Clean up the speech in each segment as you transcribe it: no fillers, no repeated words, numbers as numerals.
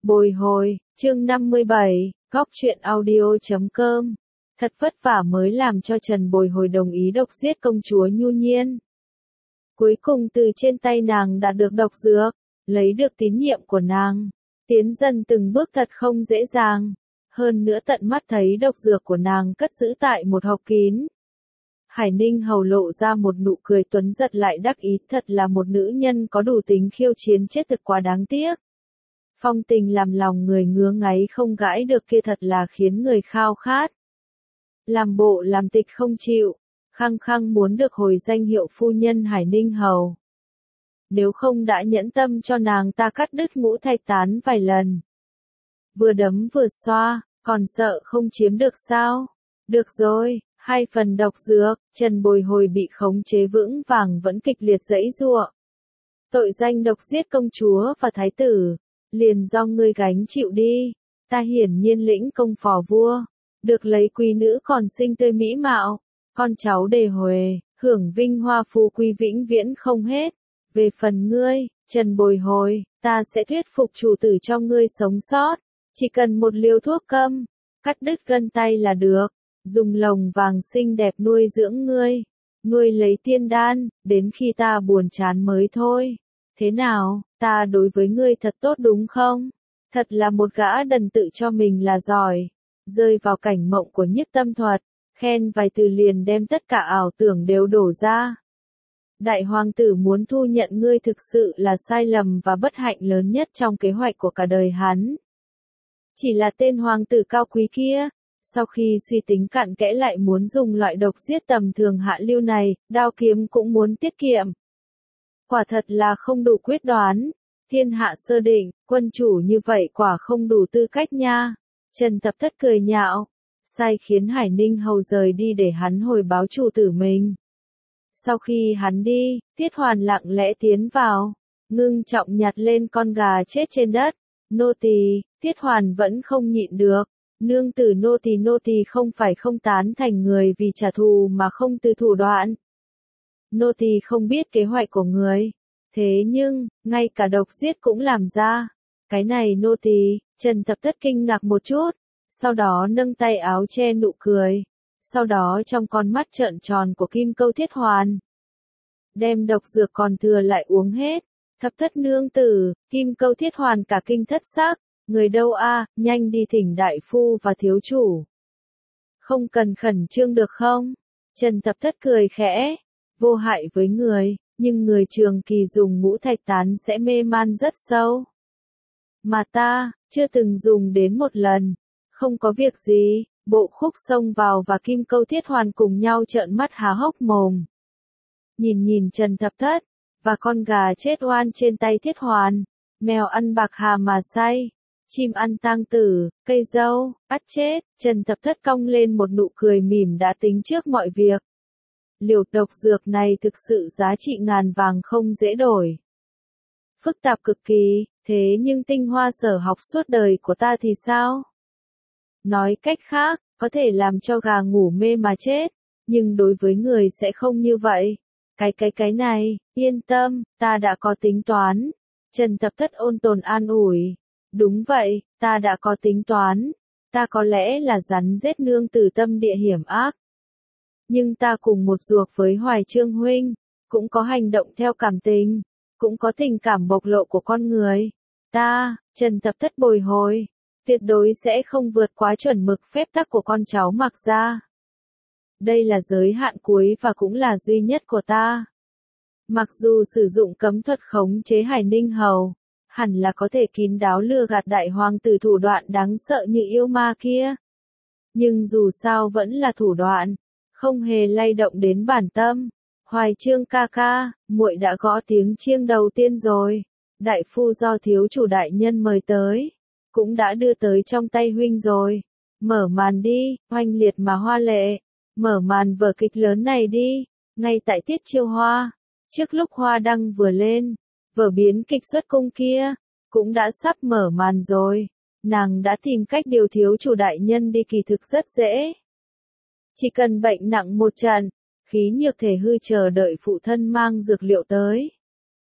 Bồi hồi, chương 57, góc truyện audio.com. Thật vất vả mới làm cho Trần Bồi Hồi đồng ý độc giết công chúa Nhu Nhiên. Cuối cùng từ trên tay nàng đạt được độc dược, lấy được tín nhiệm của nàng. Tiến dần từng bước thật không dễ dàng. Hơn nữa tận mắt thấy độc dược của nàng cất giữ tại một hộp kín. Hải Ninh Hầu lộ ra một nụ cười tuấn giật lại đắc ý, thật là một nữ nhân có đủ tính khiêu chiến, chết thực quá đáng tiếc. Phong tình làm lòng người ngứa ngáy không gãi được kia, thật là khiến người khao khát. Làm bộ làm tịch không chịu, khăng khăng muốn được hồi danh hiệu phu nhân Hải Ninh Hầu. Nếu không đã nhẫn tâm cho nàng ta cắt đứt ngũ thạch tán vài lần. Vừa đấm vừa xoa, còn sợ không chiếm được sao? Được rồi, 2 phần độc dược, Trần Bồi Hồi bị khống chế vững vàng vẫn kịch liệt giãy giụa. Tội danh độc giết công chúa và thái tử, liền do ngươi gánh chịu đi. Ta hiển nhiên lĩnh công phò vua, được lấy quý nữ còn xinh tươi mỹ mạo, con cháu đề huề, hưởng vinh hoa phú quý vĩnh viễn không hết. Về phần ngươi, Trần Bồi Hồi, ta sẽ thuyết phục chủ tử cho ngươi sống sót, chỉ cần một liều thuốc câm, cắt đứt gân tay là được, dùng lồng vàng xinh đẹp nuôi dưỡng ngươi, nuôi lấy tiên đan, đến khi ta buồn chán mới thôi. Thế nào, ta đối với ngươi thật tốt đúng không? Thật là một gã đần tự cho mình là giỏi, rơi vào cảnh mộng của Nhiếp Tâm Thuật, khen vài từ liền đem tất cả ảo tưởng đều đổ ra. Đại hoàng tử muốn thu nhận ngươi thực sự là sai lầm và bất hạnh lớn nhất trong kế hoạch của cả đời hắn. Chỉ là tên hoàng tử cao quý kia, sau khi suy tính cặn kẽ lại muốn dùng loại độc giết tầm thường hạ lưu này, đao kiếm cũng muốn tiết kiệm. Quả thật là không đủ quyết đoán, thiên hạ sơ định, quân chủ như vậy quả không đủ tư cách nha. Trần Thập Thất cười nhạo, sai khiến Hải Ninh Hầu rời đi để hắn hồi báo chủ tử mình. Sau khi hắn đi, Tiết Hoàn lặng lẽ tiến vào, ngưng trọng nhặt lên con gà chết trên đất. Nô tỳ, Tiết Hoàn vẫn không nhịn được. Nương tử nô tỳ không phải không tán thành người vì trả thù mà không từ thủ đoạn. Nô tỳ không biết kế hoạch của người, thế nhưng, ngay cả độc giết cũng làm ra. Cái này nô tỳ, Trần Thập Thất kinh ngạc một chút, sau đó nâng tay áo che nụ cười, sau đó trong con mắt trợn tròn của Kim Câu Thiết Hoàn. Đem độc dược còn thừa lại uống hết. Thập Thất nương tử, Kim Câu Thiết Hoàn cả kinh thất xác, người đâu a, nhanh đi thỉnh đại phu và thiếu chủ. Không cần khẩn trương được không? Trần Thập Thất cười khẽ, vô hại với người, nhưng người trường kỳ dùng ngũ thạch tán sẽ mê man rất sâu. Mà ta, chưa từng dùng đến một lần, không có việc gì. Bộ Khúc xông vào và Kim Câu Thiết Hoàn cùng nhau trợn mắt há hốc mồm. Nhìn Trần Thập Thất, và con gà chết oan trên tay Thiết Hoàn, mèo ăn bạc hà mà say, chim ăn tang tử, cây dâu, ắt chết. Trần Thập Thất cong lên một nụ cười mỉm đã tính trước mọi việc. Liều độc dược này thực sự giá trị ngàn vàng không dễ đổi. Phức tạp cực kỳ, thế nhưng tinh hoa sở học suốt đời của ta thì sao? Nói cách khác, có thể làm cho gà ngủ mê mà chết, nhưng đối với người sẽ không như vậy. Cái này, yên tâm, ta đã có tính toán. Trần Thập Thất ôn tồn an ủi. Đúng vậy, ta đã có tính toán. Ta có lẽ là rắn rết nương tử tâm địa hiểm ác. Nhưng ta cùng một ruột với Hoài Trương huynh, cũng có hành động theo cảm tình, cũng có tình cảm bộc lộ của con người. Ta, Trần Thập Thất Bồi Hồi, tuyệt đối sẽ không vượt quá chuẩn mực phép tắc của con cháu Mạc gia. Đây là giới hạn cuối và cũng là duy nhất của ta. Mặc dù sử dụng cấm thuật khống chế Hải Ninh Hầu, hẳn là có thể kín đáo lừa gạt đại hoàng tử thủ đoạn đáng sợ như yêu ma kia. Nhưng dù sao vẫn là thủ đoạn, không hề lay động đến bản tâm. Hoài Trương ca ca, muội đã gõ tiếng chiêng đầu tiên rồi. Đại phu do thiếu chủ đại nhân mời tới, cũng đã đưa tới trong tay huynh rồi. Mở màn đi, oanh liệt mà hoa lệ. Mở màn vở kịch lớn này đi, ngay tại tiết chiêu hoa. Trước lúc hoa đăng vừa lên, vở biến kịch xuất cung kia, cũng đã sắp mở màn rồi. Nàng đã tìm cách điều thiếu chủ đại nhân đi, kỳ thực rất dễ. Chỉ cần bệnh nặng một trận, khí nhược thể hư chờ đợi phụ thân mang dược liệu tới.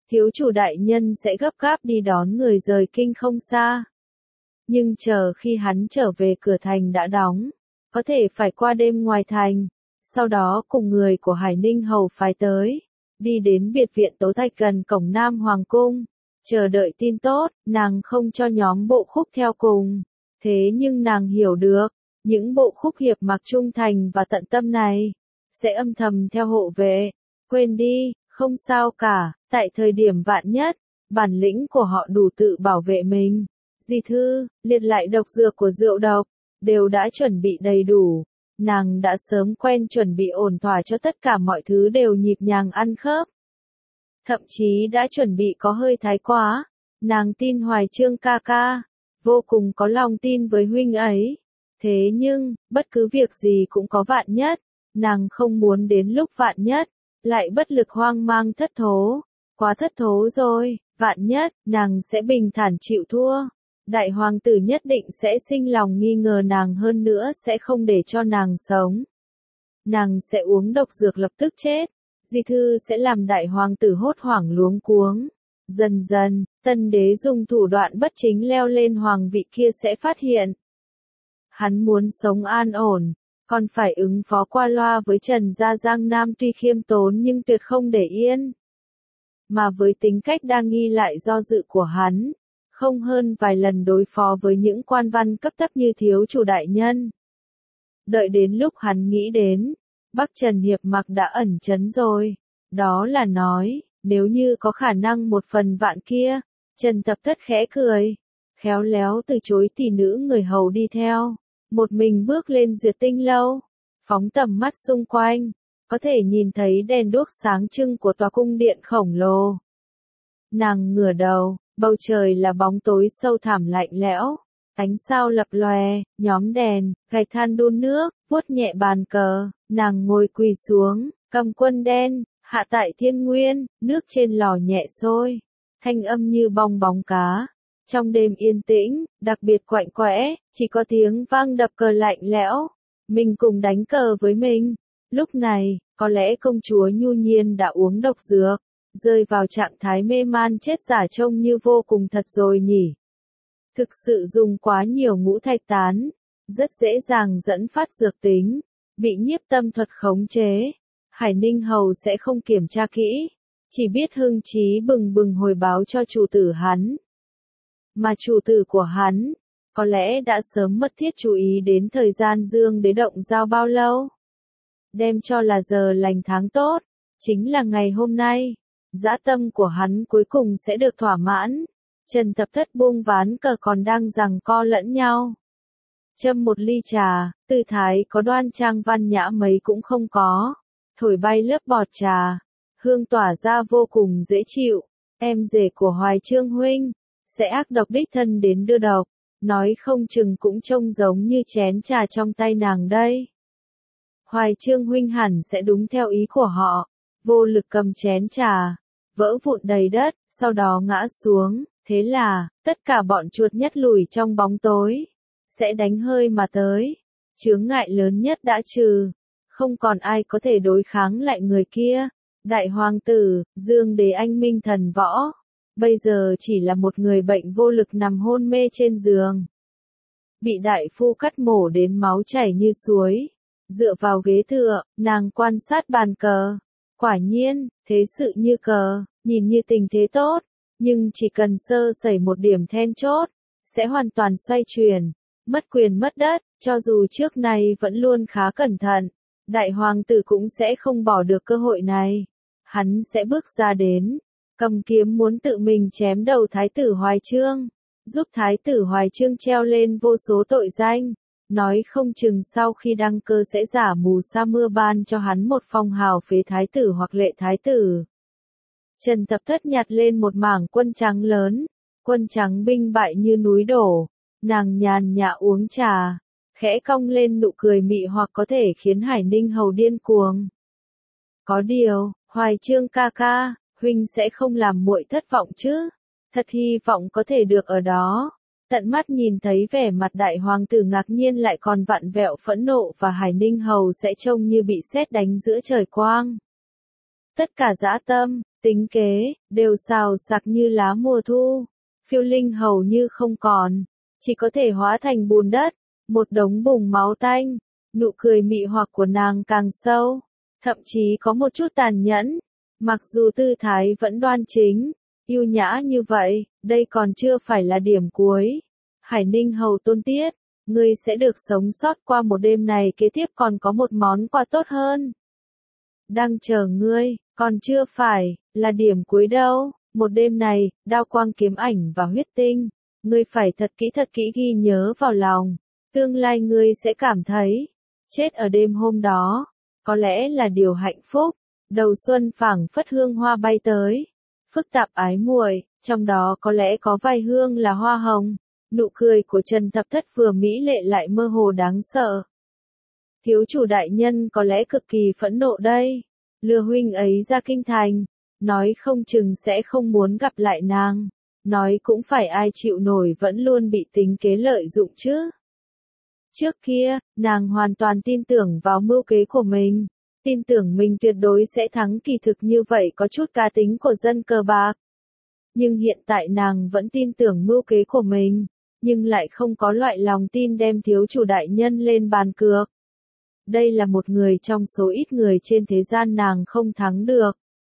thiếu chủ đại nhân sẽ gấp gáp đi đón người rời kinh không xa. Nhưng chờ khi hắn trở về cửa thành đã đóng, có thể phải qua đêm ngoài thành, sau đó cùng người của Hải Ninh Hầu phái tới, đi đến biệt viện Tố Thạch gần cổng Nam Hoàng Cung, chờ đợi tin tốt, nàng không cho nhóm bộ khúc theo cùng. Thế nhưng nàng hiểu được, những bộ khúc hiệp mặc trung thành và tận tâm này, sẽ âm thầm theo hộ vệ. Quên đi, không sao cả, tại thời điểm vạn nhất, bản lĩnh của họ đủ tự bảo vệ mình. Di thư, liệt lại độc dược của rượu độc, đều đã chuẩn bị đầy đủ. Nàng đã sớm quen chuẩn bị ổn thỏa cho tất cả mọi thứ đều nhịp nhàng ăn khớp. Thậm chí đã chuẩn bị có hơi thái quá. Nàng tin Hoài Chương ca ca, vô cùng có lòng tin với huynh ấy. Thế nhưng, bất cứ việc gì cũng có vạn nhất. Nàng không muốn đến lúc vạn nhất, lại bất lực hoang mang thất thố. Quá thất thố rồi, vạn nhất, nàng sẽ bình thản chịu thua. Đại hoàng tử nhất định sẽ sinh lòng nghi ngờ nàng, hơn nữa sẽ không để cho nàng sống. Nàng sẽ uống độc dược lập tức chết. Di thư sẽ làm đại hoàng tử hốt hoảng luống cuống. Dần dần, tân đế dùng thủ đoạn bất chính leo lên hoàng vị kia sẽ phát hiện. Hắn muốn sống an ổn, còn phải ứng phó qua loa với Trần Gia Giang Nam tuy khiêm tốn nhưng tuyệt không để yên. Mà với tính cách đa nghi lại do dự của hắn, không hơn vài lần đối phó với những quan văn cấp thấp như thiếu chủ đại nhân. Đợi đến lúc hắn nghĩ đến, Bắc Trần Hiệp Mặc đã ẩn chấn rồi. Đó là nói, nếu như có khả năng một phần vạn kia, Trần Tập Thất khẽ cười, khéo léo từ chối tỷ nữ người hầu đi theo, một mình bước lên Duyệt Tinh lâu, phóng tầm mắt xung quanh, có thể nhìn thấy đèn đuốc sáng trưng của tòa cung điện khổng lồ. Nàng ngửa đầu, bầu trời là bóng tối sâu thẳm lạnh lẽo, ánh sao lập lòe, nhóm đèn, gạch than đun nước, vuốt nhẹ bàn cờ, nàng ngồi quỳ xuống, cầm quân đen, hạ tại thiên nguyên, nước trên lò nhẹ sôi, thanh âm như bong bóng cá. Trong đêm yên tĩnh, đặc biệt quạnh quẽ, chỉ có tiếng vang đập cờ lạnh lẽo. Mình cùng đánh cờ với mình. Lúc này, có lẽ công chúa Nhu Nhiên đã uống độc dược, rơi vào trạng thái mê man chết giả trông như vô cùng thật rồi nhỉ. Thực sự dùng quá nhiều ngũ thạch tán, rất dễ dàng dẫn phát dược tính, bị nhiếp tâm thuật khống chế. Hải Ninh Hầu sẽ không kiểm tra kỹ, chỉ biết hưng trí bừng bừng hồi báo cho chủ tử hắn. Mà chủ tử của hắn, có lẽ đã sớm mất thiết chú ý đến thời gian Dương Đế động giao bao lâu. Đem cho là giờ lành tháng tốt, chính là ngày hôm nay, dã tâm của hắn cuối cùng sẽ được thỏa mãn. Trần Tập Thất buông ván cờ còn đang giằng co lẫn nhau. Châm một ly trà, tư thái có đoan trang văn nhã mấy cũng không có, thổi bay lớp bọt trà, hương tỏa ra vô cùng dễ chịu. Em rể của Hoài Chương huynh sẽ ác độc đích thân đến đưa độc, nói không chừng cũng trông giống như chén trà trong tay nàng đây. Hoài Chương huynh hẳn sẽ đúng theo ý của họ, vô lực cầm chén trà, vỡ vụn đầy đất, sau đó ngã xuống, thế là, tất cả bọn chuột nhất lùi trong bóng tối, sẽ đánh hơi mà tới. Chướng ngại lớn nhất đã trừ, không còn ai có thể đối kháng lại người kia. Đại hoàng tử, Dương Đế anh minh thần võ, bây giờ chỉ là một người bệnh vô lực nằm hôn mê trên giường. Bị đại phu cắt mổ đến máu chảy như suối. Dựa vào ghế tựa, nàng quan sát bàn cờ. Quả nhiên, thế sự như cờ, nhìn như tình thế tốt, nhưng chỉ cần sơ sẩy một điểm then chốt, sẽ hoàn toàn xoay chuyển, mất quyền mất đất, cho dù trước này vẫn luôn khá cẩn thận, đại hoàng tử cũng sẽ không bỏ được cơ hội này. Hắn sẽ bước ra đến, cầm kiếm muốn tự mình chém đầu Thái tử Hoài Chương, giúp Thái tử Hoài Chương treo lên vô số tội danh. Nói không chừng sau khi đăng cơ sẽ giả mù sa mưa ban cho hắn một phong hào phế thái tử hoặc lệ thái tử. Trần Tập Thất nhặt lên một mảng quân trắng lớn, quân trắng binh bại như núi đổ, nàng nhàn nhã uống trà, khẽ cong lên nụ cười mị hoặc có thể khiến Hải Ninh Hầu điên cuồng. Có điều, Hoài Chương ca ca, huynh sẽ không làm muội thất vọng chứ? Thật hy vọng có thể được ở đó. Tận mắt nhìn thấy vẻ mặt đại hoàng tử ngạc nhiên lại còn vặn vẹo phẫn nộ và Hải Ninh Hầu sẽ trông như bị sét đánh giữa trời quang. Tất cả dã tâm, tính kế, đều xào sạc như lá mùa thu. Phiêu Linh hầu như không còn, chỉ có thể hóa thành bùn đất, một đống bùn máu tanh. Nụ cười mị hoặc của nàng càng sâu, thậm chí có một chút tàn nhẫn. Mặc dù tư thái vẫn đoan chính, yêu nhã như vậy, đây còn chưa phải là điểm cuối. Hải Ninh hầu tôn tiết, ngươi sẽ được sống sót qua một đêm này, kế tiếp còn có một món quà tốt hơn. Đang chờ ngươi, còn chưa phải là điểm cuối đâu. Một đêm này, đao quang kiếm ảnh và huyết tinh, ngươi phải thật kỹ ghi nhớ vào lòng. Tương lai ngươi sẽ cảm thấy, chết ở đêm hôm đó, có lẽ là điều hạnh phúc. Đầu xuân phảng phất hương hoa bay tới, phức tạp ái muội, trong đó có lẽ có vài hương là hoa hồng. Nụ cười của Trần Thập Thất vừa mỹ lệ lại mơ hồ đáng sợ. Thiếu chủ đại nhân có lẽ cực kỳ phẫn nộ đây, lừa huynh ấy ra kinh thành, nói không chừng sẽ không muốn gặp lại nàng, nói cũng phải ai chịu nổi vẫn luôn bị tính kế lợi dụng chứ. Trước kia, nàng hoàn toàn tin tưởng vào mưu kế của mình, tin tưởng mình tuyệt đối sẽ thắng, kỳ thực như vậy có chút cá tính của dân cờ bạc. Nhưng hiện tại nàng vẫn tin tưởng mưu kế của mình, nhưng lại không có loại lòng tin đem thiếu chủ đại nhân lên bàn cược. Đây là một người trong số ít người trên thế gian nàng không thắng được.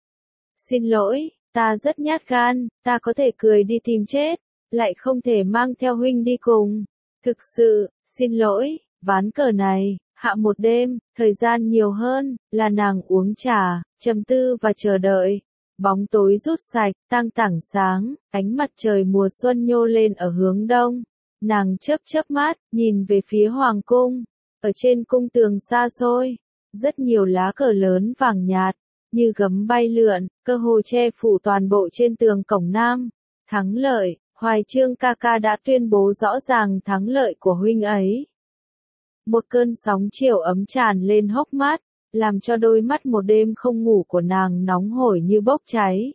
Xin lỗi, ta rất nhát gan, ta có thể cười đi tìm chết, lại không thể mang theo huynh đi cùng. Thực sự, xin lỗi, ván cờ này, hạ một đêm, thời gian nhiều hơn, là nàng uống trà, trầm tư và chờ đợi. Bóng tối rút sạch, tang tảng sáng, ánh mặt trời mùa xuân nhô lên ở hướng đông. Nàng chớp mắt, nhìn về phía hoàng cung. Ở trên cung tường xa xôi, rất nhiều lá cờ lớn vàng nhạt, như gấm bay lượn, cơ hồ che phủ toàn bộ trên tường cổng nam. Thắng lợi, Hoài Chương ca ca đã tuyên bố rõ ràng thắng lợi của huynh ấy. Một cơn sóng chiều ấm tràn lên hốc mắt, làm cho đôi mắt một đêm không ngủ của nàng nóng hổi như bốc cháy.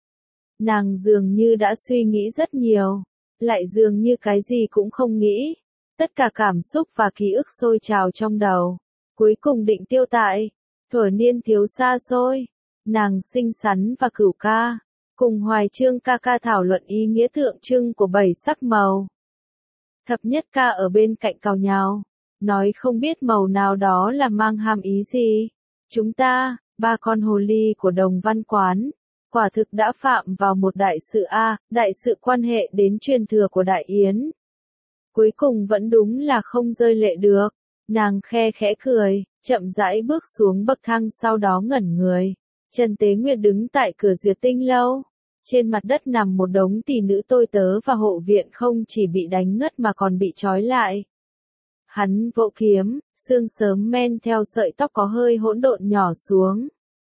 Nàng dường như đã suy nghĩ rất nhiều, lại dường như cái gì cũng không nghĩ. Tất cả cảm xúc và ký ức sôi trào trong đầu, cuối cùng định tiêu tại. Thuở niên thiếu xa xôi, nàng xinh xắn và cửu ca, cùng Hoài Chương ca ca thảo luận ý nghĩa tượng trưng của 7 sắc màu. Thập nhất ca ở bên cạnh cào nhào, nói không biết màu nào đó là mang hàm ý gì. Chúng ta, ba con hồ ly của Đồng Văn Quán, quả thực đã phạm vào một đại sự đại sự quan hệ đến truyền thừa của Đại Yến. Cuối cùng vẫn đúng là không rơi lệ được. Nàng khe khẽ cười, chậm rãi bước xuống bậc thang, sau đó ngẩn người. Trần Tế Nguyệt đứng tại cửa Duyệt Tinh lâu. Trên mặt đất nằm một đống tỷ nữ tôi tớ và hộ viện, không chỉ bị đánh ngất mà còn bị trói lại. Hắn vỗ kiếm, xương sớm men theo sợi tóc có hơi hỗn độn nhỏ xuống.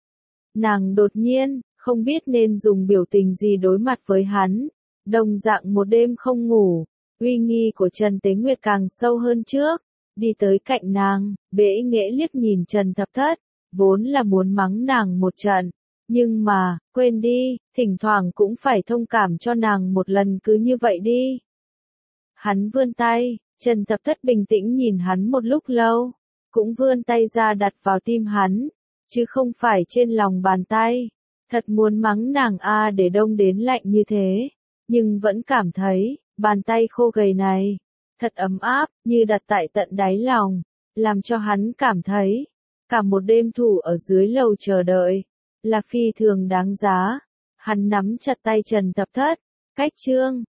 Nàng đột nhiên, không biết nên dùng biểu tình gì đối mặt với hắn. Đồng dạng một đêm không ngủ, uy nghi của Trần Tế Nguyệt càng sâu hơn trước. Đi tới cạnh nàng, bẽ nghễ liếc nhìn Trần Thập Thất, vốn là muốn mắng nàng một trận. Nhưng mà, quên đi, thỉnh thoảng cũng phải thông cảm cho nàng một lần, cứ như vậy đi. Hắn vươn tay, Trần Thập Thất bình tĩnh nhìn hắn một lúc lâu, cũng vươn tay ra đặt vào tim hắn, chứ không phải trên lòng bàn tay. Thật muốn mắng nàng để đông đến lạnh như thế, nhưng vẫn cảm thấy, bàn tay khô gầy này, thật ấm áp, như đặt tại tận đáy lòng, làm cho hắn cảm thấy, cả một đêm thủ ở dưới lầu chờ đợi, là phi thường đáng giá. Hắn nắm chặt tay Trần Thập Thất, cách chương